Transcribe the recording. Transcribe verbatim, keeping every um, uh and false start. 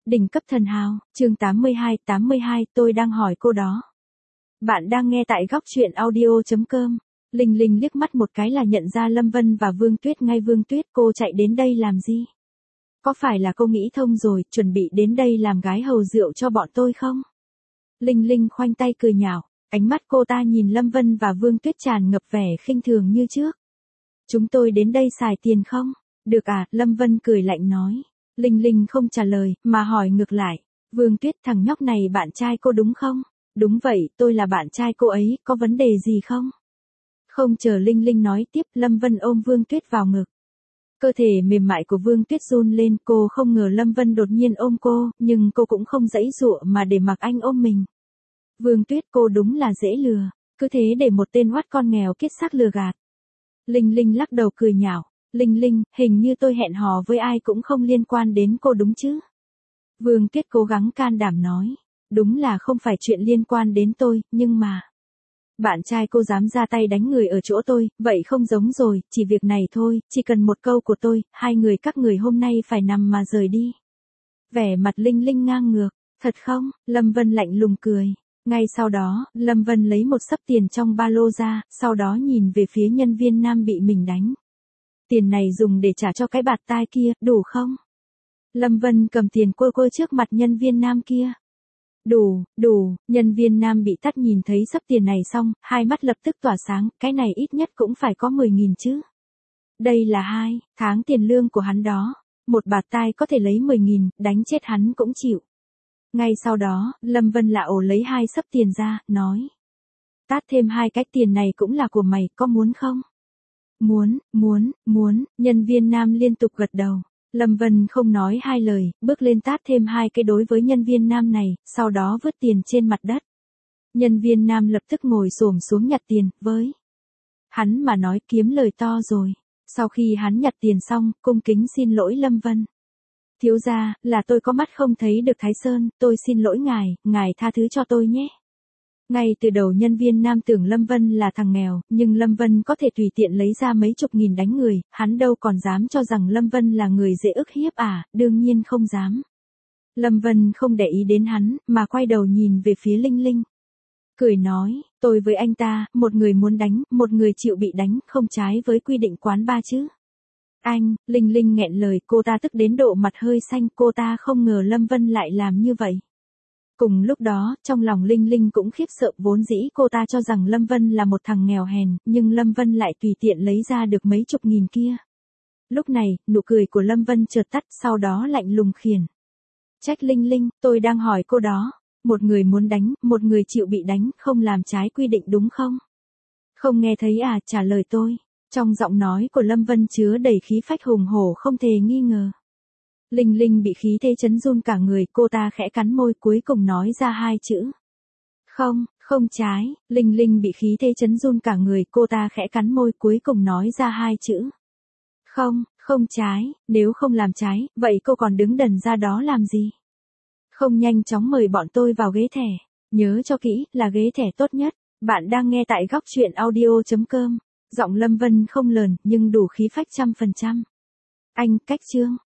Đỉnh cấp thần hào, chương tám mươi hai, tám mươi hai, tôi đang hỏi cô đó. Bạn đang nghe tại góc truyện audio chấm com. Linh Linh liếc mắt một cái là nhận ra Lâm Vân và Vương Tuyết ngay. Vương Tuyết, cô chạy đến đây làm gì? Có phải là cô nghĩ thông rồi, chuẩn bị đến đây làm gái hầu rượu cho bọn tôi không? Linh Linh khoanh tay cười nhạo, ánh mắt cô ta nhìn Lâm Vân và Vương Tuyết tràn ngập vẻ khinh thường như trước. Chúng tôi đến đây xài tiền không? Được à, Lâm Vân cười lạnh nói. Linh Linh không trả lời, mà hỏi ngược lại. Vương Tuyết, thằng nhóc này bạn trai cô đúng không? Đúng vậy, tôi là bạn trai cô ấy, có vấn đề gì không? Không chờ Linh Linh nói tiếp, Lâm Vân ôm Vương Tuyết vào ngực. Cơ thể mềm mại của Vương Tuyết run lên, cô không ngờ Lâm Vân đột nhiên ôm cô, nhưng cô cũng không giãy giụa mà để mặc anh ôm mình. Vương Tuyết, cô đúng là dễ lừa, cứ thế để một tên oát con nghèo kiết xác lừa gạt. Linh Linh lắc đầu cười nhạo. Linh Linh, hình như tôi hẹn hò với ai cũng không liên quan đến cô đúng chứ? Vương Tuyết cố gắng can đảm nói. Đúng là không phải chuyện liên quan đến tôi, nhưng mà... Bạn trai cô dám ra tay đánh người ở chỗ tôi, vậy không giống rồi, chỉ việc này thôi, chỉ cần một câu của tôi, hai người các người hôm nay phải nằm mà rời đi. Vẻ mặt Linh Linh ngang ngược, thật không? Lâm Vân lạnh lùng cười. Ngay sau đó, Lâm Vân lấy một xấp tiền trong ba lô ra, sau đó nhìn về phía nhân viên nam bị mình đánh. Tiền này dùng để trả cho cái bạt tai kia, đủ không? Lâm Vân cầm tiền quơ quơ trước mặt nhân viên nam kia. Đủ, đủ, nhân viên nam bị tắt nhìn thấy xấp tiền này xong, hai mắt lập tức tỏa sáng, cái này ít nhất cũng phải có mười nghìn chứ. Đây là hai tháng tiền lương của hắn đó, một bạt tai có thể lấy mười nghìn, đánh chết hắn cũng chịu. Ngay sau đó, Lâm Vân lạ ổ lấy hai xấp tiền ra, nói. Tát thêm hai cái, tiền này cũng là của mày, có muốn không? Muốn, muốn, muốn, nhân viên nam liên tục gật đầu. Lâm Vân không nói hai lời, bước lên tát thêm hai cái đối với nhân viên nam này, sau đó vứt tiền trên mặt đất. Nhân viên nam lập tức ngồi xổm xuống nhặt tiền, với hắn mà nói kiếm lời to rồi. Sau khi hắn nhặt tiền xong, cung kính xin lỗi Lâm Vân. Thiếu gia, là tôi có mắt không thấy được Thái Sơn, tôi xin lỗi ngài, ngài tha thứ cho tôi nhé. Ngay từ đầu nhân viên nam tưởng Lâm Vân là thằng nghèo, nhưng Lâm Vân có thể tùy tiện lấy ra mấy chục nghìn đánh người, hắn đâu còn dám cho rằng Lâm Vân là người dễ ức hiếp à, đương nhiên không dám. Lâm Vân không để ý đến hắn, mà quay đầu nhìn về phía Linh Linh. Cười nói, tôi với anh ta, một người muốn đánh, một người chịu bị đánh, không trái với quy định quán ba chứ. Anh, Linh Linh nghẹn lời, cô ta tức đến độ mặt hơi xanh, cô ta không ngờ Lâm Vân lại làm như vậy. Cùng lúc đó, trong lòng Linh Linh cũng khiếp sợ, vốn dĩ cô ta cho rằng Lâm Vân là một thằng nghèo hèn, nhưng Lâm Vân lại tùy tiện lấy ra được mấy chục nghìn kia. Lúc này, nụ cười của Lâm Vân chợt tắt, sau đó lạnh lùng khiển. Trách Linh Linh, tôi đang hỏi cô đó, một người muốn đánh, một người chịu bị đánh, không làm trái quy định đúng không? Không nghe thấy à, trả lời tôi. Trong giọng nói của Lâm Vân chứa đầy khí phách hùng hổ không thể nghi ngờ. Linh Linh bị khí thế chấn run cả người, cô ta khẽ cắn môi cuối cùng nói ra hai chữ. Không, không trái, Linh Linh bị khí thế chấn run cả người, cô ta khẽ cắn môi cuối cùng nói ra hai chữ. Không, không trái, nếu không làm trái, vậy cô còn đứng đần ra đó làm gì? Không nhanh chóng mời bọn tôi vào ghế thẻ, nhớ cho kỹ, là ghế thẻ tốt nhất. Bạn đang nghe tại góc truyện audio chấm com. Giọng Lâm Vân không lờn, nhưng đủ khí phách trăm phần trăm. Anh, cách chương.